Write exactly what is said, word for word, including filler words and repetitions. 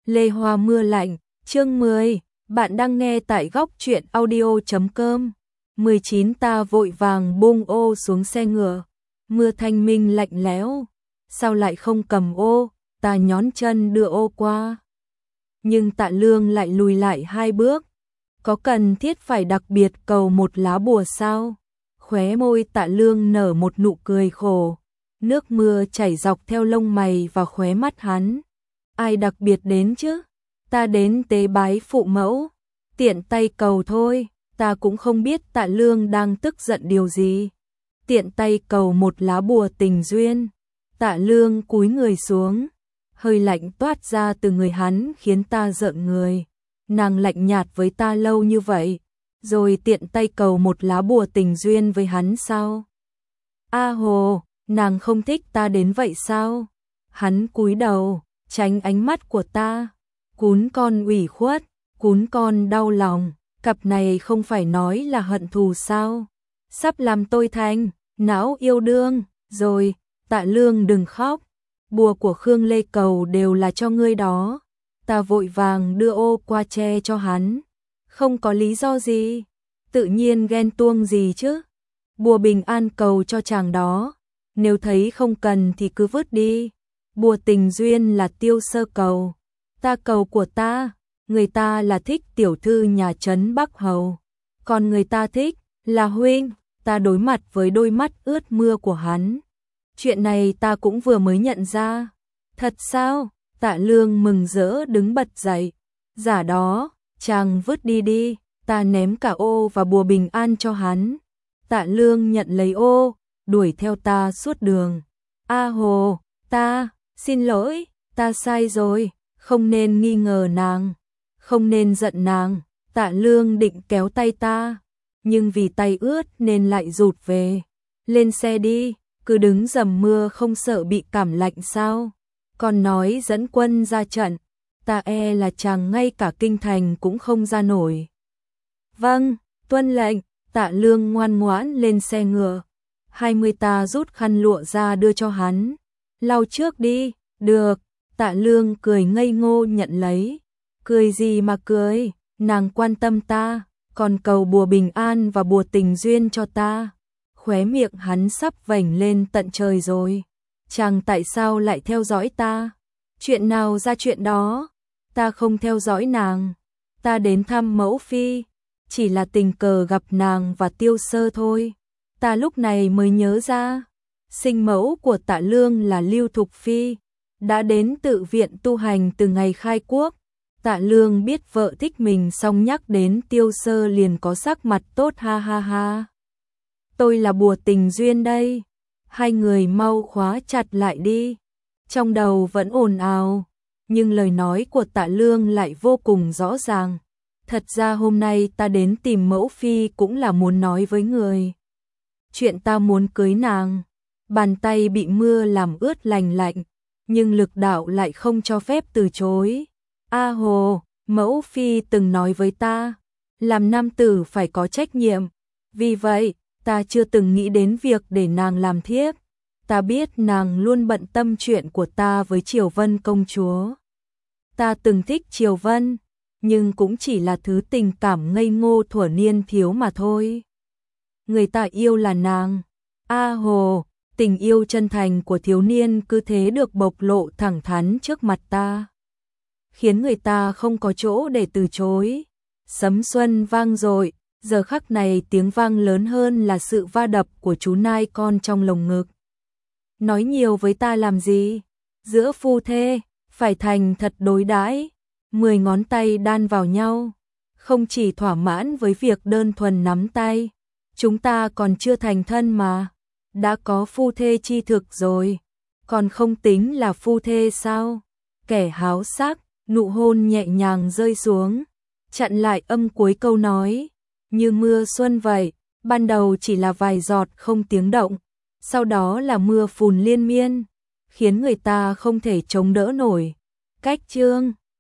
Lê Hoa mưa lạnh, chương mười, bạn đang nghe tại góc truyện audio chấm com. mười chín ta vội vàng buông ô xuống xe ngựa, mưa thanh minh lạnh lẽo, sao lại không cầm ô, ta nhón chân đưa ô qua. Nhưng Tạ Lương lại lùi lại hai bước, có cần thiết phải đặc biệt cầu một lá bùa sao? Khóe môi Tạ Lương nở một nụ cười khổ, nước mưa chảy dọc theo lông mày và khóe mắt hắn. Ai đặc biệt đến chứ? Ta đến tế bái phụ mẫu, tiện tay cầu thôi, ta cũng không biết Tạ Lương đang tức giận điều gì. Tiện tay cầu một lá bùa tình duyên. Tạ Lương cúi người xuống, hơi lạnh toát ra từ người hắn khiến ta rợn người. Nàng lạnh nhạt với ta lâu như vậy, rồi tiện tay cầu một lá bùa tình duyên với hắn sao? A hồ, nàng không thích ta đến vậy sao? Hắn cúi đầu, tránh ánh mắt của ta. Cún con ủy khuất, cún con đau lòng, cặp này không phải nói là hận thù sao? Sắp làm tôi thành não yêu đương rồi. Tạ Lương đừng khóc, bùa của Khương Lê cầu đều là cho ngươi đó. Ta vội vàng đưa ô qua che cho hắn. Không có lý do gì, tự nhiên ghen tuông gì chứ. Bùa bình an cầu cho chàng đó, nếu thấy không cần thì cứ vứt đi. Bùa tình duyên là Tiêu Sơ cầu, ta cầu của ta, người ta là thích tiểu thư nhà trấn Bắc Hầu, còn người ta thích là huynh. Ta đối mặt với đôi mắt ướt mưa của hắn. Chuyện này ta cũng vừa mới nhận ra. Thật sao? Tạ Lương mừng rỡ đứng bật dậy. Giả đó, chàng vứt đi đi, ta ném cả ô và bùa bình an cho hắn. Tạ Lương nhận lấy ô, đuổi theo ta suốt đường. A hồ, ta, xin lỗi, ta sai rồi, không nên nghi ngờ nàng, không nên giận nàng. Tạ Lương định kéo tay ta, nhưng vì tay ướt nên lại rụt về. Lên xe đi, cứ đứng dầm mưa không sợ bị cảm lạnh sao? Còn nói dẫn quân ra trận, ta e là chàng ngay cả kinh thành cũng không ra nổi. Vâng, tuân lệnh. Tạ Lương ngoan ngoãn lên xe ngựa. Hai mươi ta rút khăn lụa ra đưa cho hắn. Lau trước đi. Được. Tạ Lương cười ngây ngô nhận lấy. Cười gì mà cười, nàng quan tâm ta, còn cầu bùa bình an và bùa tình duyên cho ta. Khóe miệng hắn sắp vểnh lên tận trời rồi. Chàng tại sao lại theo dõi ta? Chuyện nào ra chuyện đó? Ta không theo dõi nàng. Ta đến thăm mẫu phi, chỉ là tình cờ gặp nàng và Tiêu Sơ thôi. Ta lúc này mới nhớ ra, sinh mẫu của Tạ Lương là Lưu Thục Phi, đã đến tự viện tu hành từ ngày khai quốc. Tạ Lương biết vợ thích mình xong nhắc đến Tiêu Sơ liền có sắc mặt tốt ha ha ha. Tôi là bùa tình duyên đây. Hai người mau khóa chặt lại đi. Trong đầu vẫn ồn ào, nhưng lời nói của Tạ Lương lại vô cùng rõ ràng. Thật ra hôm nay ta đến tìm mẫu phi cũng là muốn nói với người. Chuyện ta muốn cưới nàng. Bàn tay bị mưa làm ướt lành lạnh, nhưng lực đạo lại không cho phép từ chối. A hồ, mẫu phi từng nói với ta, làm nam tử phải có trách nhiệm. Vì vậy, ta chưa từng nghĩ đến việc để nàng làm thiếp. Ta biết nàng luôn bận tâm chuyện của ta với Triều Vân công chúa. Ta từng thích Triều Vân, nhưng cũng chỉ là thứ tình cảm ngây ngô thuở niên thiếu mà thôi. Người ta yêu là nàng. A hồ, tình yêu chân thành của thiếu niên cứ thế được bộc lộ thẳng thắn trước mặt ta, khiến người ta không có chỗ để từ chối. Sấm xuân vang dội, giờ khắc này tiếng vang lớn hơn là sự va đập của chú nai con trong lồng ngực. Nói nhiều với ta làm gì? Giữa phu thê, phải thành thật đối đãi. Mười ngón tay đan vào nhau, không chỉ thỏa mãn với việc đơn thuần nắm tay. Chúng ta còn chưa thành thân mà, đã có phu thê chi thực rồi, còn không tính là phu thê sao? Kẻ háo sắc, nụ hôn nhẹ nhàng rơi xuống, chặn lại âm cuối câu nói. Như mưa xuân vậy, ban đầu chỉ là vài giọt không tiếng động, sau đó là mưa phùn liên miên, khiến người ta không thể chống đỡ nổi. Cách chương